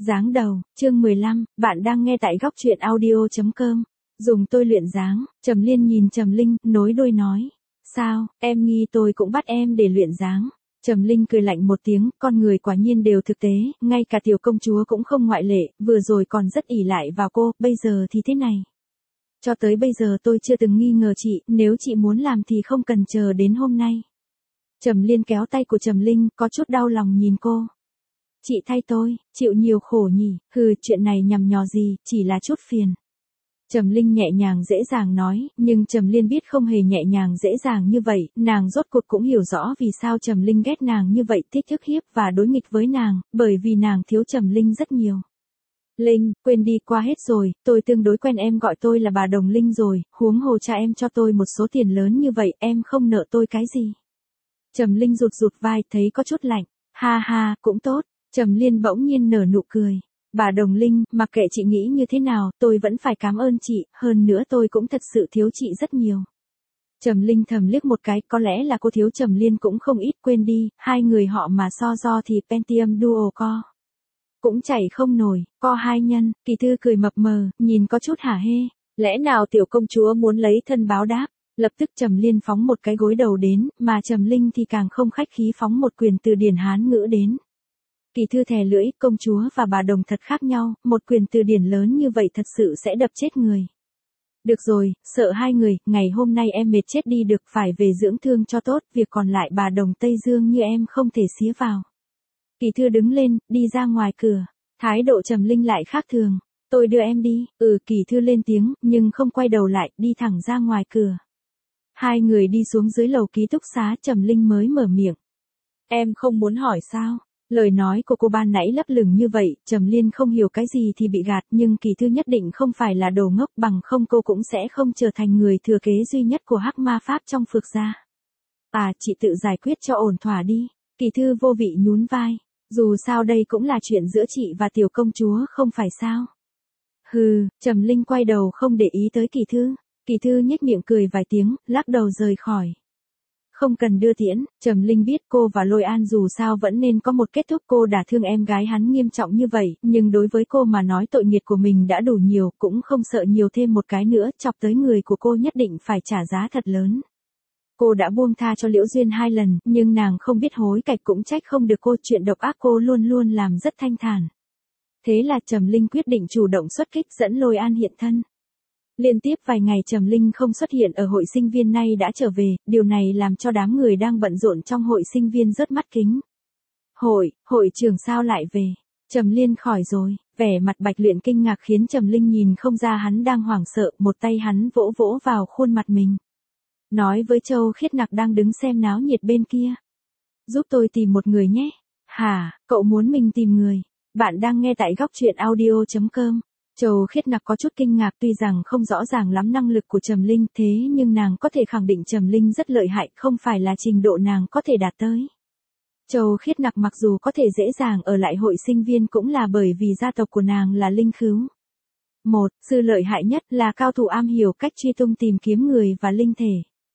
Dáng đầu, chương 15, bạn đang nghe tại góc truyện audio.com. Dùng tôi luyện dáng, Trầm Liên nhìn Trầm Linh, nối đuôi nói. Sao, em nghi tôi cũng bắt em để luyện dáng. Trầm Linh cười lạnh một tiếng, con người quả nhiên đều thực tế, ngay cả tiểu công chúa cũng không ngoại lệ, vừa rồi còn rất ỷ lại vào cô, bây giờ thì thế này. Cho tới bây giờ tôi chưa từng nghi ngờ chị, nếu chị muốn làm thì không cần chờ đến hôm nay. Trầm Liên kéo tay của Trầm Linh, có chút đau lòng nhìn cô. Chị thay tôi, chịu nhiều khổ nhỉ, chuyện này nhằm nhò gì, chỉ là chút phiền. Trầm Linh nhẹ nhàng dễ dàng nói, nhưng Trầm Liên biết không hề nhẹ nhàng dễ dàng như vậy, nàng rốt cuộc cũng hiểu rõ vì sao Trầm Linh ghét nàng như vậy, thích ức hiếp và đối nghịch với nàng, bởi vì nàng thiếu Trầm Linh rất nhiều. Linh, quên đi qua hết rồi, tôi tương đối quen em gọi tôi là bà Đồng Linh rồi, huống hồ cha em cho tôi một số tiền lớn như vậy, em không nợ tôi cái gì. Trầm Linh rụt rụt vai, thấy có chút lạnh, ha ha, cũng tốt. Trầm Liên bỗng nhiên nở nụ cười. Bà Đồng Linh, mặc kệ chị nghĩ như thế nào, tôi vẫn phải cảm ơn chị, hơn nữa tôi cũng thật sự thiếu chị rất nhiều. Trầm Linh thầm liếc một cái, có lẽ là cô thiếu Trầm Liên cũng không ít, quên đi, hai người họ mà so thì Pentium Duo co. Cũng chảy không nổi, co hai nhân, Kỳ Thư cười mập mờ, nhìn có chút hả hê. Lẽ nào tiểu công chúa muốn lấy thân báo đáp? Lập tức Trầm Liên phóng một cái gối đầu đến, mà Trầm Linh thì càng không khách khí phóng một quyền từ điển Hán ngữ đến. Kỳ Thư thè lưỡi, công chúa và bà Đồng thật khác nhau, một quyền từ điển lớn như vậy thật sự sẽ đập chết người. Được rồi, sợ hai người, ngày hôm nay em mệt chết đi được, phải về dưỡng thương cho tốt, việc còn lại bà Đồng Tây Dương như em không thể xía vào. Kỳ Thư đứng lên, đi ra ngoài cửa, thái độ Trầm Linh lại khác thường, tôi đưa em đi, Kỳ Thư lên tiếng, nhưng không quay đầu lại, đi thẳng ra ngoài cửa. Hai người đi xuống dưới lầu ký túc xá, Trầm Linh mới mở miệng. Em không muốn hỏi sao? Lời nói của cô ban nãy lấp lửng như vậy, Trầm Liên không hiểu cái gì thì bị gạt, nhưng Kỳ Thư nhất định không phải là đồ ngốc, bằng không cô cũng sẽ không trở thành người thừa kế duy nhất của Hắc Ma Pháp trong Phược gia. À, chị tự giải quyết cho ổn thỏa đi. Kỳ Thư vô vị nhún vai, dù sao đây cũng là chuyện giữa chị và tiểu công chúa không phải sao? Trầm Linh quay đầu không để ý tới Kỳ Thư. Kỳ Thư nhếch miệng cười vài tiếng, lắc đầu rời khỏi. Không cần đưa tiễn, Trầm Linh biết cô và Lôi An dù sao vẫn nên có một kết thúc, cô đã thương em gái hắn nghiêm trọng như vậy, nhưng đối với cô mà nói tội nghiệp của mình đã đủ nhiều, cũng không sợ nhiều thêm một cái nữa, chọc tới người của cô nhất định phải trả giá thật lớn. Cô đã buông tha cho Liễu Duyên 2 lần, nhưng nàng không biết hối cải, cũng trách không được cô, chuyện độc ác cô luôn luôn làm rất thanh thản. Thế là Trầm Linh quyết định chủ động xuất kích, dẫn Lôi An hiện thân. Liên tiếp vài ngày Trầm Linh không xuất hiện ở hội sinh viên, nay đã trở về, điều này làm cho đám người đang bận rộn trong hội sinh viên rớt mắt kính. Hội trưởng sao lại về? Trầm Liên khỏi rồi, vẻ mặt Bạch Luyện kinh ngạc khiến Trầm Linh nhìn không ra hắn đang hoảng sợ, một tay hắn vỗ vỗ vào khuôn mặt mình. Nói với Châu Khiết Nặc đang đứng xem náo nhiệt bên kia. Giúp tôi tìm một người nhé. Hả, cậu muốn mình tìm người? Bạn đang nghe tại góc truyện audio.com. Châu Khiết Nặc có chút kinh ngạc, tuy rằng không rõ ràng lắm năng lực của Trầm Linh, thế nhưng nàng có thể khẳng định Trầm Linh rất lợi hại, không phải là trình độ nàng có thể đạt tới. Châu Khiết Nặc mặc dù có thể dễ dàng ở lại hội sinh viên cũng là bởi vì gia tộc của nàng là linh khứu. Sư lợi hại nhất là cao thủ am hiểu cách truy tung tìm kiếm người và linh thể.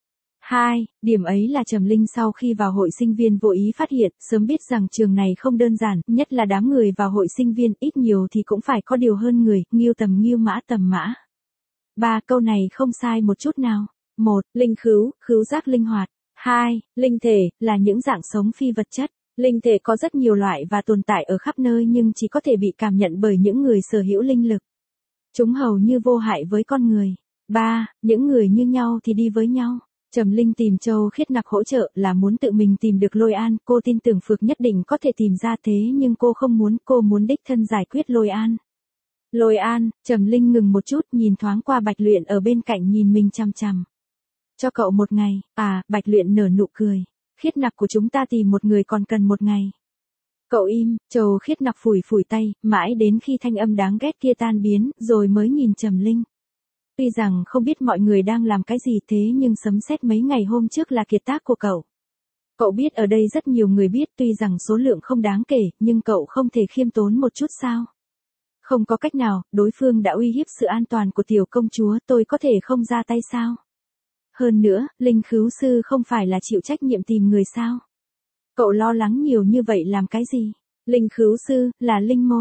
2. Điểm ấy là Trầm Linh sau khi vào hội sinh viên vô ý phát hiện, sớm biết rằng trường này không đơn giản, nhất là đám người vào hội sinh viên, ít nhiều thì cũng phải có điều hơn người, nghiêu tầm nghiêu mã tầm mã. 3. Câu này không sai một chút nào. 1. Linh khứu, khứu giác linh hoạt. 2. Linh thể, là những dạng sống phi vật chất. Linh thể có rất nhiều loại và tồn tại ở khắp nơi nhưng chỉ có thể bị cảm nhận bởi những người sở hữu linh lực. Chúng hầu như vô hại với con người. 3. Những người như nhau thì đi với nhau. Trầm Linh tìm Châu Khiết Nặc hỗ trợ là muốn tự mình tìm được Lôi An, cô tin tưởng Phược nhất định có thể tìm ra, thế nhưng cô không muốn, cô muốn đích thân giải quyết Lôi An. Lôi An, Trầm Linh ngừng một chút, nhìn thoáng qua Bạch Luyện ở bên cạnh nhìn mình chằm chằm. Cho cậu một ngày, Bạch Luyện nở nụ cười. Khiết Nặc của chúng ta tìm một người còn cần một ngày. Cậu im, Châu Khiết Nặc phủi phủi tay, mãi đến khi thanh âm đáng ghét kia tan biến, rồi mới nhìn Trầm Linh. Tuy rằng không biết mọi người đang làm cái gì, thế nhưng sấm sét mấy ngày hôm trước là kiệt tác của cậu. Cậu biết ở đây rất nhiều người biết, tuy rằng số lượng không đáng kể, nhưng cậu không thể khiêm tốn một chút sao? Không có cách nào, đối phương đã uy hiếp sự an toàn của tiểu công chúa, tôi có thể không ra tay sao? Hơn nữa, linh khứu sư không phải là chịu trách nhiệm tìm người sao? Cậu lo lắng nhiều như vậy làm cái gì? Linh khứu sư, là linh môi.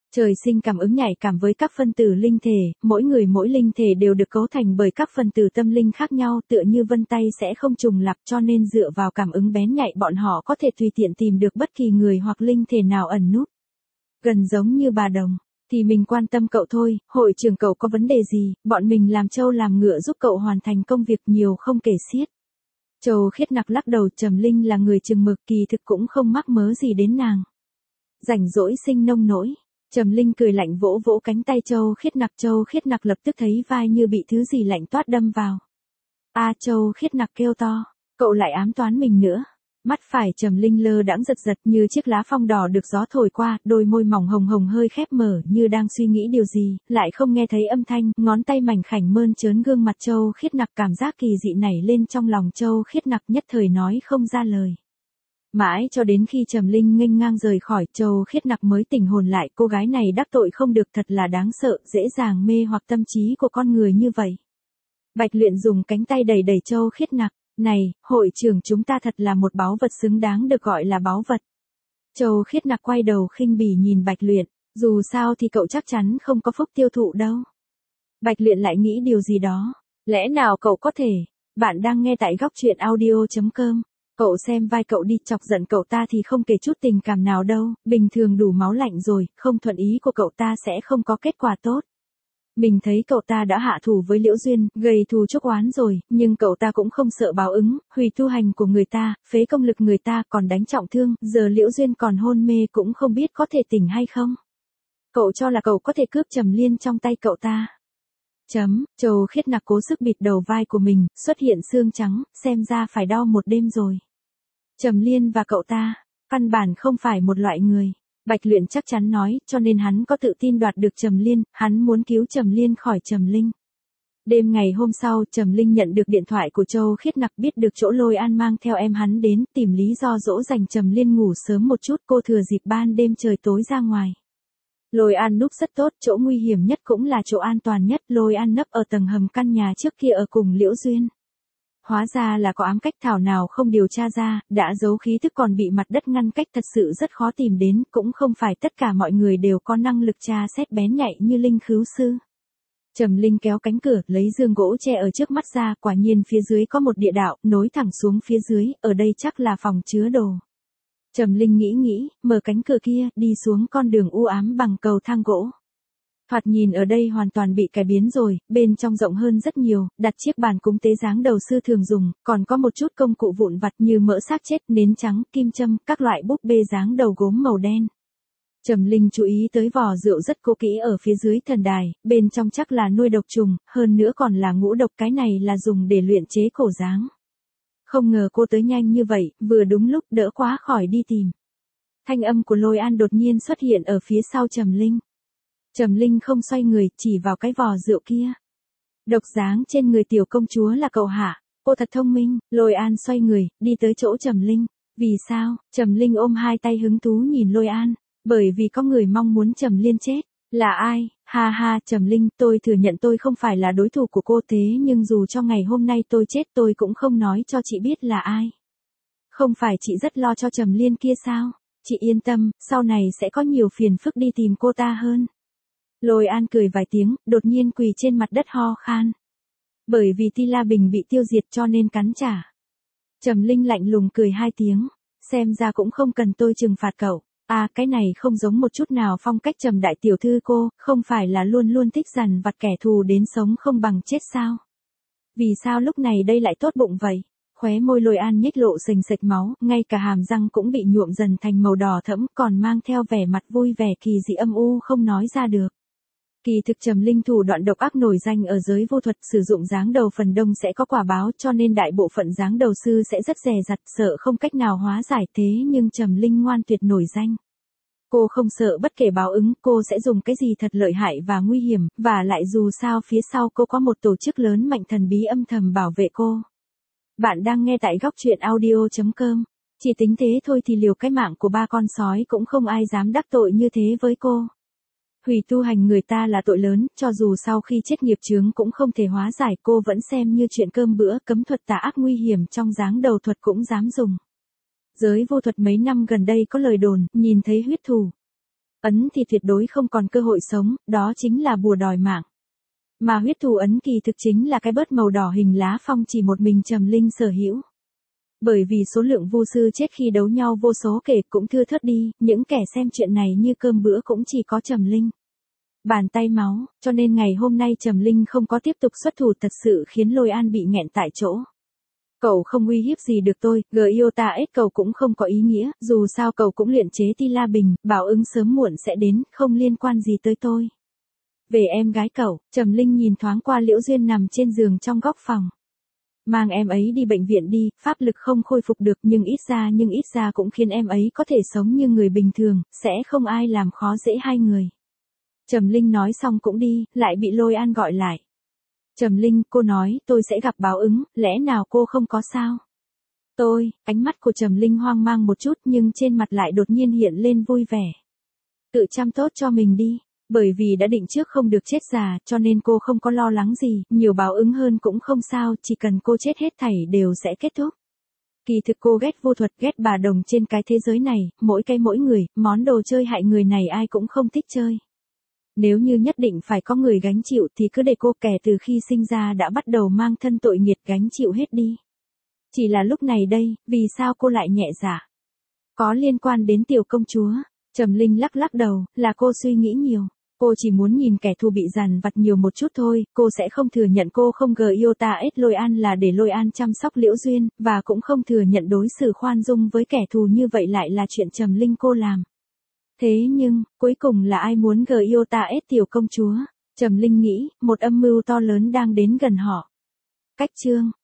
Trời sinh cảm ứng nhạy cảm với các phân tử linh thể, mỗi người mỗi linh thể đều được cấu thành bởi các phân tử tâm linh khác nhau, tựa như vân tay sẽ không trùng lặp, cho nên dựa vào cảm ứng bén nhạy bọn họ có thể tùy tiện tìm được bất kỳ người hoặc linh thể nào ẩn núp. Gần giống như bà Đồng, thì mình quan tâm cậu thôi, hội trưởng cậu có vấn đề gì, bọn mình làm trâu làm ngựa giúp cậu hoàn thành công việc nhiều không kể xiết. Châu Khiết Nặc lắc đầu, Trầm Linh là người chừng mực, kỳ thực cũng không mắc mớ gì đến nàng. Rảnh rỗi sinh nông nỗi. Trầm Linh cười lạnh vỗ vỗ cánh tay Châu Khiết Nặc lập tức thấy vai như bị thứ gì lạnh toát đâm vào. A Châu Khiết Nặc kêu to, cậu lại ám toán mình nữa. Mắt phải Trầm Linh lơ đãng giật giật như chiếc lá phong đỏ được gió thổi qua, đôi môi mỏng hồng hồng hơi khép mở như đang suy nghĩ điều gì, lại không nghe thấy âm thanh, ngón tay mảnh khảnh mơn trớn gương mặt Châu Khiết Nặc, cảm giác kỳ dị nảy lên trong lòng Châu Khiết Nặc, nhất thời nói không ra lời. Mãi cho đến khi Trầm Linh nghênh ngang rời khỏi, Châu Khiết Nặc mới tỉnh hồn lại, cô gái này đắc tội không được, thật là đáng sợ, dễ dàng mê hoặc tâm trí của con người như vậy. Bạch Luyện dùng cánh tay đẩy đẩy Châu Khiết Nặc, này, hội trưởng chúng ta thật là một báu vật xứng đáng được gọi là báu vật. Châu Khiết Nặc quay đầu khinh bỉ nhìn Bạch Luyện, dù sao thì cậu chắc chắn không có phúc tiêu thụ đâu. Bạch Luyện lại nghĩ điều gì đó, lẽ nào cậu có thể, bạn đang nghe tại góc truyện audio.com. Cậu xem vai cậu đi, chọc giận cậu ta thì không kể chút tình cảm nào đâu, bình thường đủ máu lạnh rồi, không thuận ý của cậu ta sẽ không có kết quả tốt. Mình thấy cậu ta đã hạ thủ với Liễu Duyên, gây thù chuốc oán rồi, nhưng cậu ta cũng không sợ báo ứng, hủy tu hành của người ta, phế công lực người ta, còn đánh trọng thương, giờ Liễu Duyên còn hôn mê cũng không biết có thể tỉnh hay không. Cậu cho là cậu có thể cướp Trầm Liên trong tay cậu ta. Châu Khiết Nặc cố sức bịt đầu vai của mình, xuất hiện xương trắng, xem ra phải đau một đêm rồi. Trầm Liên và cậu ta, căn bản không phải một loại người. Bạch Luyện chắc chắn nói, cho nên hắn có tự tin đoạt được Trầm Liên, hắn muốn cứu Trầm Liên khỏi Trầm Linh. Đêm ngày hôm sau, Trầm Linh nhận được điện thoại của Châu Khiết Nặc, biết được chỗ Lôi An mang theo em hắn đến, tìm lý do dỗ dành Trầm Liên ngủ sớm một chút, cô thừa dịp ban đêm trời tối ra ngoài. Lôi An núp rất tốt, chỗ nguy hiểm nhất cũng là chỗ an toàn nhất, Lôi An nấp ở tầng hầm căn nhà trước kia ở cùng Liễu Duyên. Hóa ra là có ám cách, thảo nào không điều tra ra, đã giấu khí thức còn bị mặt đất ngăn cách, thật sự rất khó tìm đến, cũng không phải tất cả mọi người đều có năng lực tra xét bén nhạy như linh khứu sư. Trầm Linh kéo cánh cửa, lấy giường gỗ che ở trước mắt ra, quả nhiên phía dưới có một địa đạo, nối thẳng xuống phía dưới, ở đây chắc là phòng chứa đồ. Trầm Linh nghĩ, mở cánh cửa kia, đi xuống con đường u ám bằng cầu thang gỗ. Thoạt nhìn ở đây hoàn toàn bị cải biến rồi, bên trong rộng hơn rất nhiều, đặt chiếc bàn cúng tế dáng đầu sư thường dùng, còn có một chút công cụ vụn vặt như mỡ xác chết, nến trắng, kim châm, các loại búp bê dáng đầu gốm màu đen. Trầm Linh chú ý tới vò rượu rất cố kỹ ở phía dưới thần đài, bên trong chắc là nuôi độc trùng, hơn nữa còn là ngũ độc, cái này là dùng để luyện chế cổ dáng. Không ngờ cô tới nhanh như vậy, vừa đúng lúc, đỡ quá khỏi đi tìm. Thanh âm của Lôi An đột nhiên xuất hiện ở phía sau Trầm Linh. Trầm Linh không xoay người, chỉ vào cái vò rượu kia. Độc dáng trên người tiểu công chúa là cậu hả? Cô thật thông minh. Lôi An xoay người, đi tới chỗ Trầm Linh. Vì sao? Trầm Linh ôm hai tay hứng thú nhìn Lôi An. Bởi vì có người mong muốn Trầm Liên chết. Là ai? Ha ha, Trầm Linh, tôi thừa nhận tôi không phải là đối thủ của cô, thế nhưng dù cho ngày hôm nay tôi chết tôi cũng không nói cho chị biết là ai. Không phải chị rất lo cho Trầm Liên kia sao? Chị yên tâm, sau này sẽ có nhiều phiền phức đi tìm cô ta hơn. Lôi An cười vài tiếng, đột nhiên quỳ trên mặt đất ho khan. Bởi vì Ti La Bình bị tiêu diệt cho nên cắn trả. Trầm Linh lạnh lùng cười hai tiếng, xem ra cũng không cần tôi trừng phạt cậu. À, cái này không giống một chút nào phong cách Trầm đại tiểu thư cô, không phải là luôn luôn thích dằn vặt kẻ thù đến sống không bằng chết sao? Vì sao lúc này đây lại tốt bụng vậy? Khóe môi Lôi An nhếch lộ sình sạch máu, ngay cả hàm răng cũng bị nhuộm dần thành màu đỏ thẫm, còn mang theo vẻ mặt vui vẻ kỳ dị âm u không nói ra được. Kỳ thực Trầm Linh thủ đoạn độc ác nổi danh ở giới vô thuật, sử dụng dáng đầu phần đông sẽ có quả báo, cho nên đại bộ phận dáng đầu sư sẽ rất dè dặt, sợ không cách nào hóa giải, thế nhưng Trầm Linh ngoan tuyệt nổi danh. Cô không sợ bất kể báo ứng, cô sẽ dùng cái gì thật lợi hại và nguy hiểm, và lại dù sao phía sau cô có một tổ chức lớn mạnh thần bí âm thầm bảo vệ cô. Bạn đang nghe tại góc truyện audio.com. Chỉ tính thế thôi thì liều cái mạng của ba con sói cũng không ai dám đắc tội như thế với cô. Hủy tu hành người ta là tội lớn, cho dù sau khi chết nghiệp chướng cũng không thể hóa giải, cô vẫn xem như chuyện cơm bữa, cấm thuật tà ác nguy hiểm trong dáng đầu thuật cũng dám dùng. Giới vô thuật mấy năm gần đây có lời đồn, nhìn thấy huyết thủ. ấn thì tuyệt đối không còn cơ hội sống, đó chính là bùa đòi mạng. Mà huyết thù ấn kỳ thực chính là cái bớt màu đỏ hình lá phong chỉ một mình Trầm Linh sở hữu. Bởi vì số lượng vu sư chết khi đấu nhau vô số kể cũng thưa thớt đi, những kẻ xem chuyện này như cơm bữa cũng chỉ có Trầm Linh. Bàn tay máu, cho nên ngày hôm nay Trầm Linh không có tiếp tục xuất thủ thật sự khiến Lôi An bị nghẹn tại chỗ. Cậu không uy hiếp gì được tôi, Giota S cậu cũng không có ý nghĩa, dù sao cậu cũng luyện chế Ti La Bình, báo ứng sớm muộn sẽ đến, không liên quan gì tới tôi. Về em gái cậu, Trầm Linh nhìn thoáng qua Liễu Duyên nằm trên giường trong góc phòng. Mang em ấy đi bệnh viện đi, pháp lực không khôi phục được nhưng ít ra cũng khiến em ấy có thể sống như người bình thường, sẽ không ai làm khó dễ hai người. Trầm Linh nói xong cũng đi, lại bị Lôi An gọi lại. Trầm Linh, cô nói, tôi sẽ gặp báo ứng, lẽ nào cô không có sao? Ánh mắt của Trầm Linh hoang mang một chút nhưng trên mặt lại đột nhiên hiện lên vui vẻ. Tự chăm tốt cho mình đi, bởi vì đã định trước không được chết già, cho nên cô không có lo lắng gì, nhiều báo ứng hơn cũng không sao, chỉ cần cô chết hết thảy đều sẽ kết thúc. Kỳ thực cô ghét vô thuật, ghét bà đồng trên cái thế giới này, mỗi người, món đồ chơi hại người này ai cũng không thích chơi. Nếu như nhất định phải có người gánh chịu thì cứ để cô kẻ từ khi sinh ra đã bắt đầu mang thân tội nghiệt gánh chịu hết đi. Chỉ là lúc này đây, vì sao cô lại nhẹ dạ? Có liên quan đến tiểu công chúa. Trầm Linh lắc đầu, là cô suy nghĩ nhiều. Cô chỉ muốn nhìn kẻ thù bị dằn vặt nhiều một chút thôi, cô sẽ không thừa nhận cô không Giota S Lôi An là để Lôi An chăm sóc Liễu Duyên, và cũng không thừa nhận đối xử khoan dung với kẻ thù như vậy lại là chuyện Trầm Linh cô làm. Thế nhưng, cuối cùng là ai muốn Giota S tiểu công chúa? Trầm Linh nghĩ, một âm mưu to lớn đang đến gần họ. Cách chương